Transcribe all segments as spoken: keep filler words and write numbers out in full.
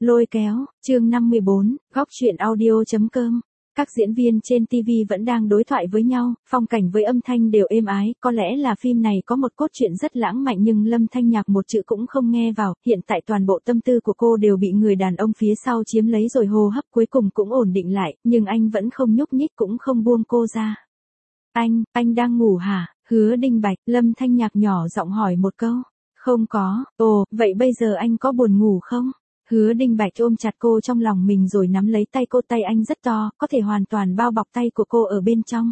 Lôi kéo, chương năm mươi bốn, góc truyện audio.com. Các diễn viên trên ti vi vẫn đang đối thoại với nhau, phong cảnh với âm thanh đều êm ái, có lẽ là phim này có một cốt truyện rất lãng mạn nhưng Lâm Thanh Nhạc một chữ cũng không nghe vào, hiện tại toàn bộ tâm tư của cô đều bị người đàn ông phía sau chiếm lấy rồi hô hấp cuối cùng cũng ổn định lại, nhưng anh vẫn không nhúc nhích cũng không buông cô ra. Anh, anh đang ngủ hả? Hứa Đinh Bạch, Lâm Thanh Nhạc nhỏ giọng hỏi một câu. Không có, ồ, vậy bây giờ anh có buồn ngủ không? Hứa Đinh Bạch ôm chặt cô trong lòng mình rồi nắm lấy tay cô, tay anh rất to, có thể hoàn toàn bao bọc tay của cô ở bên trong.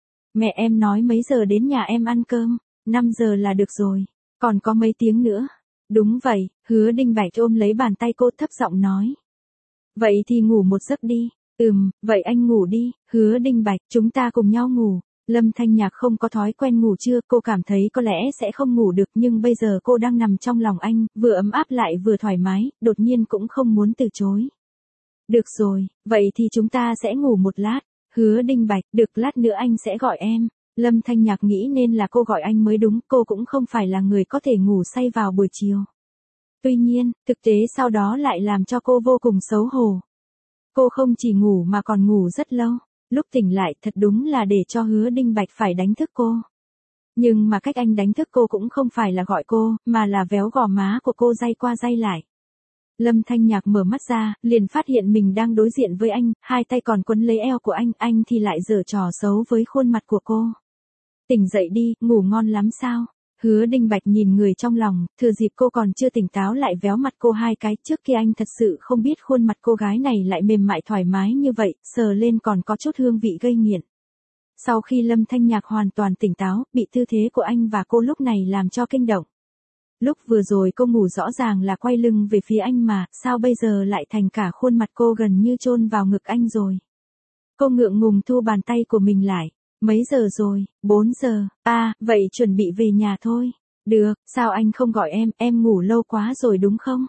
Mẹ em nói mấy giờ đến nhà em ăn cơm? năm giờ là được rồi. Còn có mấy tiếng nữa? Đúng vậy, Hứa Đinh Bạch ôm lấy bàn tay cô thấp giọng nói. Vậy thì ngủ một giấc đi. Ừm, vậy anh ngủ đi, Hứa Đinh Bạch, chúng ta cùng nhau ngủ. Lâm Thanh Nhạc không có thói quen ngủ trưa, cô cảm thấy có lẽ sẽ không ngủ được nhưng bây giờ cô đang nằm trong lòng anh, vừa ấm áp lại vừa thoải mái, đột nhiên cũng không muốn từ chối. Được rồi, vậy thì chúng ta sẽ ngủ một lát. Hứa Đinh Bạch, được, lát nữa anh sẽ gọi em. Lâm Thanh Nhạc nghĩ nên là cô gọi anh mới đúng, cô cũng không phải là người có thể ngủ say vào buổi chiều. Tuy nhiên, thực tế sau đó lại làm cho cô vô cùng xấu hổ. Cô không chỉ ngủ mà còn ngủ rất lâu. Lúc tỉnh lại thật đúng là để cho Hứa Đinh Bạch phải đánh thức cô. Nhưng mà cách anh đánh thức cô cũng không phải là gọi cô, mà là véo gò má của cô day qua day lại. Lâm Thanh Nhạc mở mắt ra, liền phát hiện mình đang đối diện với anh, hai tay còn quấn lấy eo của anh, anh thì lại giở trò xấu với khuôn mặt của cô. Tỉnh dậy đi, ngủ ngon lắm sao? Hứa Đinh Bạch nhìn người trong lòng, thừa dịp cô còn chưa tỉnh táo lại véo mặt cô hai cái, trước kia anh thật sự không biết khuôn mặt cô gái này lại mềm mại thoải mái như vậy, sờ lên còn có chút hương vị gây nghiện. Sau khi Lâm Thanh Nhạc hoàn toàn tỉnh táo, bị tư thế của anh và cô lúc này làm cho kinh động. Lúc vừa rồi cô ngủ rõ ràng là quay lưng về phía anh mà, sao bây giờ lại thành cả khuôn mặt cô gần như chôn vào ngực anh rồi. Cô ngượng ngùng thu bàn tay của mình lại. Mấy giờ rồi? bốn giờ. À, vậy chuẩn bị về nhà thôi. Được, sao anh không gọi em, em ngủ lâu quá rồi đúng không?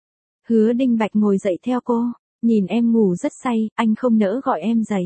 Hứa Đinh Bạch ngồi dậy theo cô, nhìn em ngủ rất say, anh không nỡ gọi em dậy.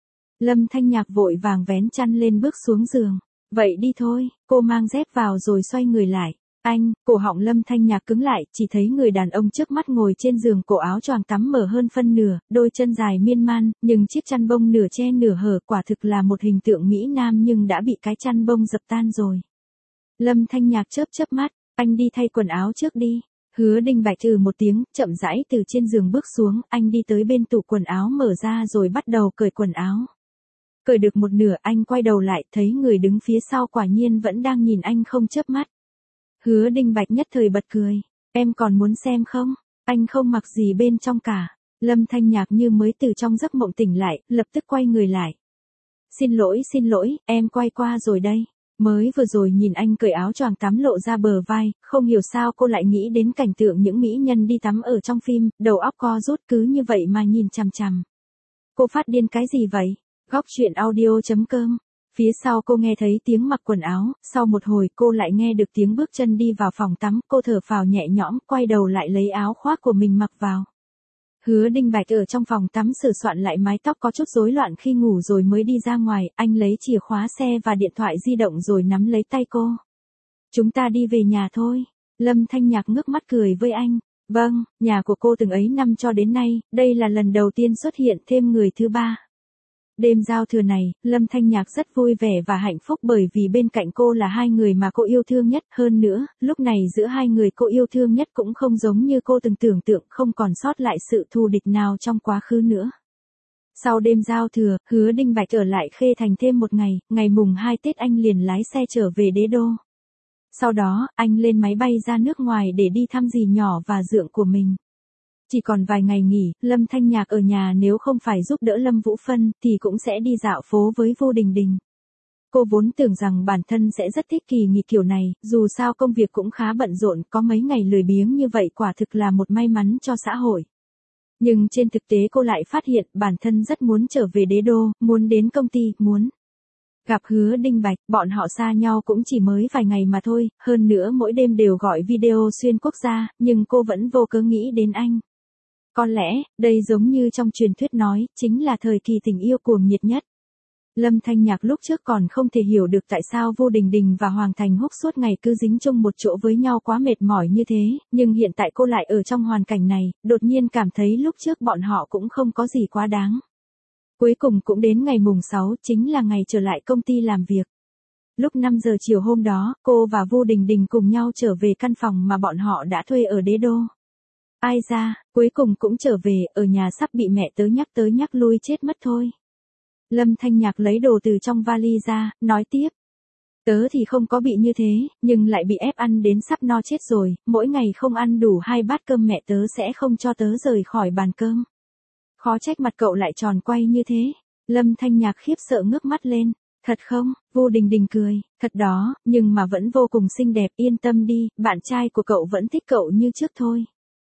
Lâm Thanh Nhạc vội vàng vén chăn lên bước xuống giường. Vậy đi thôi, cô mang dép vào rồi xoay người lại. Anh, cổ họng Lâm Thanh Nhạc cứng lại, chỉ thấy người đàn ông trước mắt ngồi trên giường, cổ áo choàng tắm mở hơn phân nửa, đôi chân dài miên man, nhưng chiếc chăn bông nửa che nửa hở, quả thực là một hình tượng mỹ nam nhưng đã bị cái chăn bông dập tan rồi. Lâm Thanh Nhạc chớp chớp mắt, anh đi thay quần áo trước đi. Hứa Đinh Bạch trừ một tiếng, chậm rãi từ trên giường bước xuống, anh đi tới bên tủ quần áo mở ra rồi bắt đầu cởi quần áo. Cởi được một nửa anh quay đầu lại, thấy người đứng phía sau quả nhiên vẫn đang nhìn anh không chớp mắt. Hứa Đinh Bạch nhất thời bật cười. Em còn muốn xem không? Anh không mặc gì bên trong cả. Lâm Thanh Nhạc như mới từ trong giấc mộng tỉnh lại, lập tức quay người lại. Xin lỗi xin lỗi, em quay qua rồi đây. Mới vừa rồi nhìn anh cởi áo choàng tắm lộ ra bờ vai, không hiểu sao cô lại nghĩ đến cảnh tượng những mỹ nhân đi tắm ở trong phim, đầu óc co rút cứ như vậy mà nhìn chằm chằm. Cô phát điên cái gì vậy? Góc truyện audio.com. Phía sau cô nghe thấy tiếng mặc quần áo, sau một hồi cô lại nghe được tiếng bước chân đi vào phòng tắm, cô thở phào nhẹ nhõm, quay đầu lại lấy áo khoác của mình mặc vào. Hứa Đinh Bạch ở trong phòng tắm sửa soạn lại mái tóc có chút rối loạn khi ngủ rồi mới đi ra ngoài, anh lấy chìa khóa xe và điện thoại di động rồi nắm lấy tay cô. Chúng ta đi về nhà thôi. Lâm Thanh Nhạc ngước mắt cười với anh. Vâng, nhà của cô từng ấy năm cho đến nay, đây là lần đầu tiên xuất hiện thêm người thứ ba. Đêm giao thừa này, Lâm Thanh Nhạc rất vui vẻ và hạnh phúc bởi vì bên cạnh cô là hai người mà cô yêu thương nhất, hơn nữa, lúc này giữa hai người cô yêu thương nhất cũng không giống như cô từng tưởng tượng, không còn sót lại sự thù địch nào trong quá khứ nữa. Sau đêm giao thừa, Hứa Đinh Bạch ở lại Khê Thành thêm một ngày, ngày mùng hai Tết anh liền lái xe trở về Đế Đô. Sau đó, anh lên máy bay ra nước ngoài để đi thăm dì nhỏ và dượng của mình. Chỉ còn vài ngày nghỉ, Lâm Thanh Nhạc ở nhà nếu không phải giúp đỡ Lâm Vũ Phân thì cũng sẽ đi dạo phố với Vô Đình Đình. Cô vốn tưởng rằng bản thân sẽ rất thích kỳ nghỉ kiểu này, dù sao công việc cũng khá bận rộn, có mấy ngày lười biếng như vậy quả thực là một may mắn cho xã hội. Nhưng trên thực tế cô lại phát hiện bản thân rất muốn trở về Đế Đô, muốn đến công ty, muốn gặp Hứa Đinh Bạch, bọn họ xa nhau cũng chỉ mới vài ngày mà thôi, hơn nữa mỗi đêm đều gọi video xuyên quốc gia, nhưng cô vẫn vô cớ nghĩ đến anh. Có lẽ, đây giống như trong truyền thuyết nói, chính là thời kỳ tình yêu cuồng nhiệt nhất. Lâm Thanh Nhạc lúc trước còn không thể hiểu được tại sao Vu Đình Đình và Hoàng Thành Húc suốt ngày cứ dính chung một chỗ với nhau quá mệt mỏi như thế, nhưng hiện tại cô lại ở trong hoàn cảnh này, đột nhiên cảm thấy lúc trước bọn họ cũng không có gì quá đáng. Cuối cùng cũng đến ngày mùng sáu, chính là ngày trở lại công ty làm việc. Lúc năm giờ chiều hôm đó, cô và Vu Đình Đình cùng nhau trở về căn phòng mà bọn họ đã thuê ở Đế Đô. Ai ra, cuối cùng cũng trở về, ở nhà sắp bị mẹ tớ nhắc tới nhắc lui chết mất thôi. Lâm Thanh Nhạc lấy đồ từ trong vali ra, nói tiếp. Tớ thì không có bị như thế, nhưng lại bị ép ăn đến sắp no chết rồi, mỗi ngày không ăn đủ hai bát cơm mẹ tớ sẽ không cho tớ rời khỏi bàn cơm. Khó trách mặt cậu lại tròn quay như thế. Lâm Thanh Nhạc khiếp sợ ngước mắt lên. Thật không? Vu Đình Đình cười. Thật đó, nhưng mà vẫn vô cùng xinh đẹp, yên tâm đi, bạn trai của cậu vẫn thích cậu như trước thôi.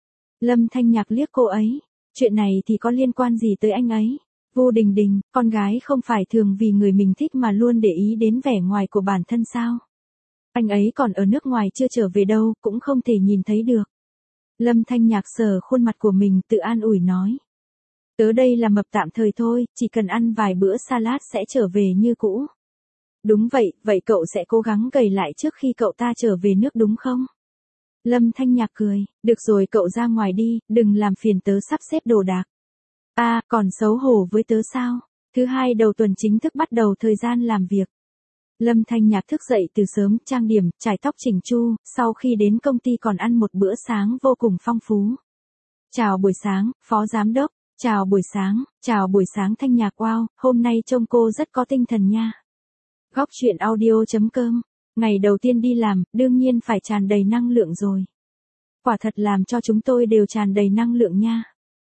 Lâm Thanh Nhạc liếc cô ấy. Chuyện này thì có liên quan gì tới anh ấy? Vu Đình Đình, con gái không phải thường vì người mình thích mà luôn để ý đến vẻ ngoài của bản thân sao? Anh ấy còn ở nước ngoài chưa trở về đâu, cũng không thể nhìn thấy được. Lâm Thanh Nhạc sờ khuôn mặt của mình tự an ủi nói. Tớ đây là mập tạm thời thôi, chỉ cần ăn vài bữa salad sẽ trở về như cũ. Đúng vậy, vậy cậu sẽ cố gắng gầy lại trước khi cậu ta trở về nước đúng không? Lâm Thanh Nhạc cười, được rồi cậu ra ngoài đi, đừng làm phiền tớ sắp xếp đồ đạc. À, còn xấu hổ với tớ sao? Thứ hai đầu tuần chính thức bắt đầu thời gian làm việc. Lâm Thanh Nhạc thức dậy từ sớm, trang điểm, chải tóc chỉnh chu, sau khi đến công ty còn ăn một bữa sáng vô cùng phong phú. Chào buổi sáng, Phó Giám đốc. Chào buổi sáng, chào buổi sáng Thanh Nhạc. Wow, hôm nay trông cô rất có tinh thần nha. Góc truyện audio chấm com. Ngày đầu tiên đi làm, đương nhiên phải tràn đầy năng lượng rồi. Quả thật làm cho chúng tôi đều tràn đầy năng lượng nha.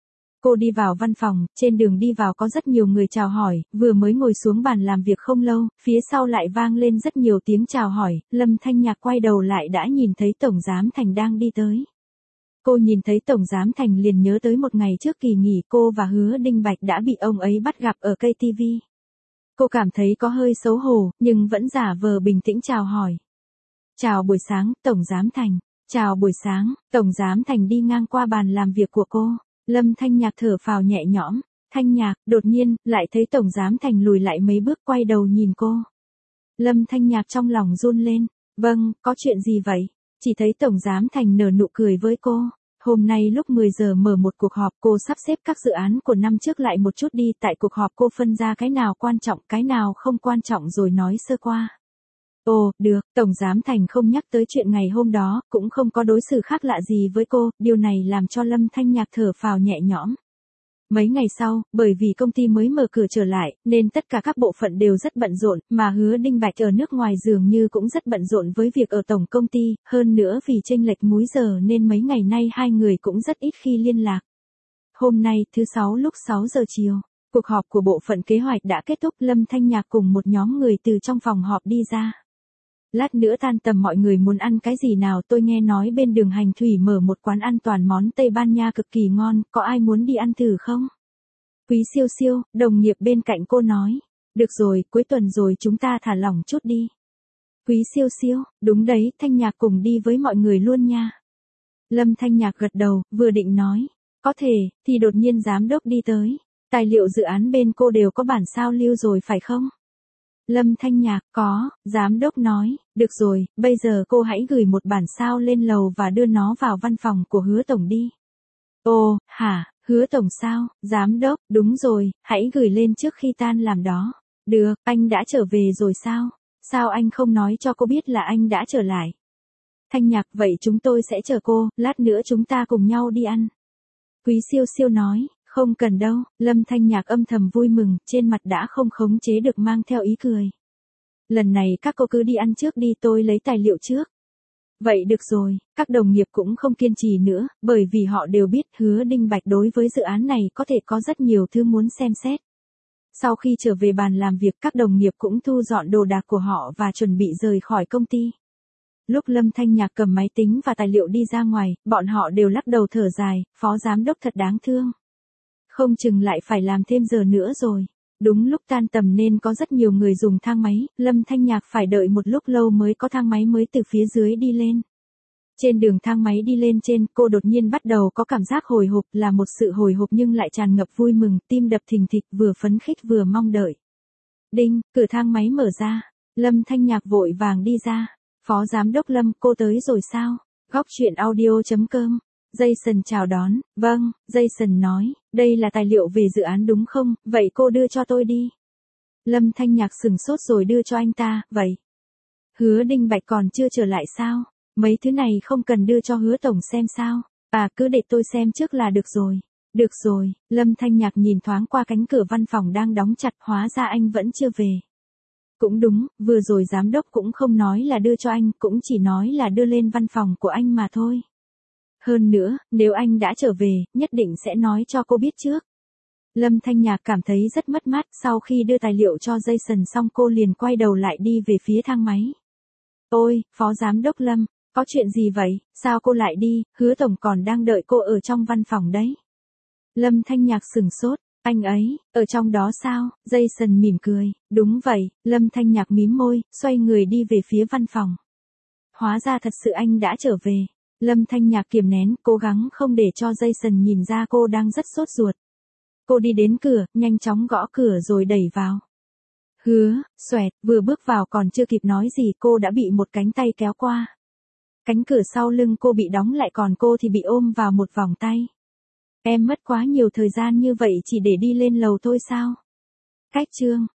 Cô đi vào văn phòng, trên đường đi vào có rất nhiều người chào hỏi, vừa mới ngồi xuống bàn làm việc không lâu, phía sau lại vang lên rất nhiều tiếng chào hỏi, Lâm Thanh Nhạc quay đầu lại đã nhìn thấy Tổng Giám Thành đang đi tới. Cô nhìn thấy Tổng Giám Thành liền nhớ tới một ngày trước kỳ nghỉ cô và Hứa Đinh Bạch đã bị ông ấy bắt gặp ở cây ti vi. Cô cảm thấy có hơi xấu hổ, nhưng vẫn giả vờ bình tĩnh chào hỏi. Chào buổi sáng, Tổng Giám Thành. Chào buổi sáng, Tổng Giám Thành đi ngang qua bàn làm việc của cô. Lâm Thanh Nhạc thở phào nhẹ nhõm. Thanh Nhạc, đột nhiên, lại thấy Tổng Giám Thành lùi lại mấy bước quay đầu nhìn cô. Lâm Thanh Nhạc trong lòng run lên. Vâng, có chuyện gì vậy? Chỉ thấy Tổng Giám Thành nở nụ cười với cô. Hôm nay lúc mười giờ mở một cuộc họp, cô sắp xếp các dự án của năm trước lại một chút đi. Tại cuộc họp cô phân ra cái nào quan trọng, cái nào không quan trọng rồi nói sơ qua. Ồ, được, Tổng Giám Thành không nhắc tới chuyện ngày hôm đó, cũng không có đối xử khác lạ gì với cô, điều này làm cho Lâm Thanh Nhạc thở phào nhẹ nhõm. Mấy ngày sau, bởi vì công ty mới mở cửa trở lại, nên tất cả các bộ phận đều rất bận rộn, mà Hứa Đinh Bạch ở nước ngoài dường như cũng rất bận rộn với việc ở tổng công ty, hơn nữa vì chênh lệch múi giờ nên mấy ngày nay hai người cũng rất ít khi liên lạc. Hôm nay, thứ sáu lúc sáu giờ chiều, cuộc họp của bộ phận kế hoạch đã kết thúc, Lâm Thanh Nhạc cùng một nhóm người từ trong phòng họp đi ra. Lát nữa tan tầm mọi người muốn ăn cái gì nào, tôi nghe nói bên đường Hành Thủy mở một quán ăn toàn món Tây Ban Nha cực kỳ ngon, có ai muốn đi ăn thử không? Quý Siêu Siêu, đồng nghiệp bên cạnh cô nói. Được rồi, cuối tuần rồi chúng ta thả lỏng chút đi. Quý Siêu Siêu, đúng đấy, Thanh Nhạc cùng đi với mọi người luôn nha. Lâm Thanh Nhạc gật đầu, vừa định nói. Có thể, thì đột nhiên giám đốc đi tới. Tài liệu dự án bên cô đều có bản sao lưu rồi phải không? Lâm Thanh Nhạc, có, giám đốc nói, được rồi, bây giờ cô hãy gửi một bản sao lên lầu và đưa nó vào văn phòng của Hứa Tổng đi. Ồ, hả, Hứa Tổng sao, giám đốc, đúng rồi, hãy gửi lên trước khi tan làm đó. Được, anh đã trở về rồi sao? Sao anh không nói cho cô biết là anh đã trở lại? Thanh Nhạc, vậy chúng tôi sẽ chờ cô, lát nữa chúng ta cùng nhau đi ăn. Quý Siêu Siêu nói. Không cần đâu, Lâm Thanh Nhạc âm thầm vui mừng, trên mặt đã không khống chế được mang theo ý cười. Lần này các cô cứ đi ăn trước đi, tôi lấy tài liệu trước. Vậy được rồi, các đồng nghiệp cũng không kiên trì nữa, bởi vì họ đều biết Hứa Đinh Bạch đối với dự án này có thể có rất nhiều thứ muốn xem xét. Sau khi trở về bàn làm việc, các đồng nghiệp cũng thu dọn đồ đạc của họ và chuẩn bị rời khỏi công ty. Lúc Lâm Thanh Nhạc cầm máy tính và tài liệu đi ra ngoài, bọn họ đều lắc đầu thở dài, Phó Giám đốc thật đáng thương. Không chừng lại phải làm thêm giờ nữa rồi. Đúng lúc tan tầm nên có rất nhiều người dùng thang máy, Lâm Thanh Nhạc phải đợi một lúc lâu mới có thang máy mới từ phía dưới đi lên. Trên đường thang máy đi lên trên, cô đột nhiên bắt đầu có cảm giác hồi hộp, là một sự hồi hộp nhưng lại tràn ngập vui mừng, tim đập thình thịch, vừa phấn khích vừa mong đợi. Đinh, cửa thang máy mở ra. Lâm Thanh Nhạc vội vàng đi ra. Phó Giám đốc Lâm, cô tới rồi sao? Góc chuyện audio.com. Jason chào đón. Vâng, Jason nói, đây là tài liệu về dự án đúng không? Vậy cô đưa cho tôi đi. Lâm Thanh Nhạc sừng sốt rồi đưa cho anh ta, vậy. Hứa Đinh Bạch còn chưa trở lại sao? Mấy thứ này không cần đưa cho Hứa Tổng xem sao? À, cứ để tôi xem trước là được rồi. Được rồi, Lâm Thanh Nhạc nhìn thoáng qua cánh cửa văn phòng đang đóng chặt, hóa ra anh vẫn chưa về. Cũng đúng, vừa rồi giám đốc cũng không nói là đưa cho anh, cũng chỉ nói là đưa lên văn phòng của anh mà thôi. Hơn nữa, nếu anh đã trở về, nhất định sẽ nói cho cô biết trước. Lâm Thanh Nhạc cảm thấy rất mất mát, sau khi đưa tài liệu cho Jason xong cô liền quay đầu lại đi về phía thang máy. Ôi, Phó Giám đốc Lâm, có chuyện gì vậy, sao cô lại đi, Hứa Tổng còn đang đợi cô ở trong văn phòng đấy. Lâm Thanh Nhạc sừng sốt, anh ấy, ở trong đó sao, Jason mỉm cười, đúng vậy, Lâm Thanh Nhạc mím môi, xoay người đi về phía văn phòng. Hóa ra thật sự anh đã trở về. Lâm Thanh Nhạc kiềm nén, cố gắng không để cho Jason nhìn ra cô đang rất sốt ruột. Cô đi đến cửa, nhanh chóng gõ cửa rồi đẩy vào. Hứa, xoẹt, vừa bước vào còn chưa kịp nói gì cô đã bị một cánh tay kéo qua. Cánh cửa sau lưng cô bị đóng lại còn cô thì bị ôm vào một vòng tay. Em mất quá nhiều thời gian như vậy chỉ để đi lên lầu thôi sao? Cách chương.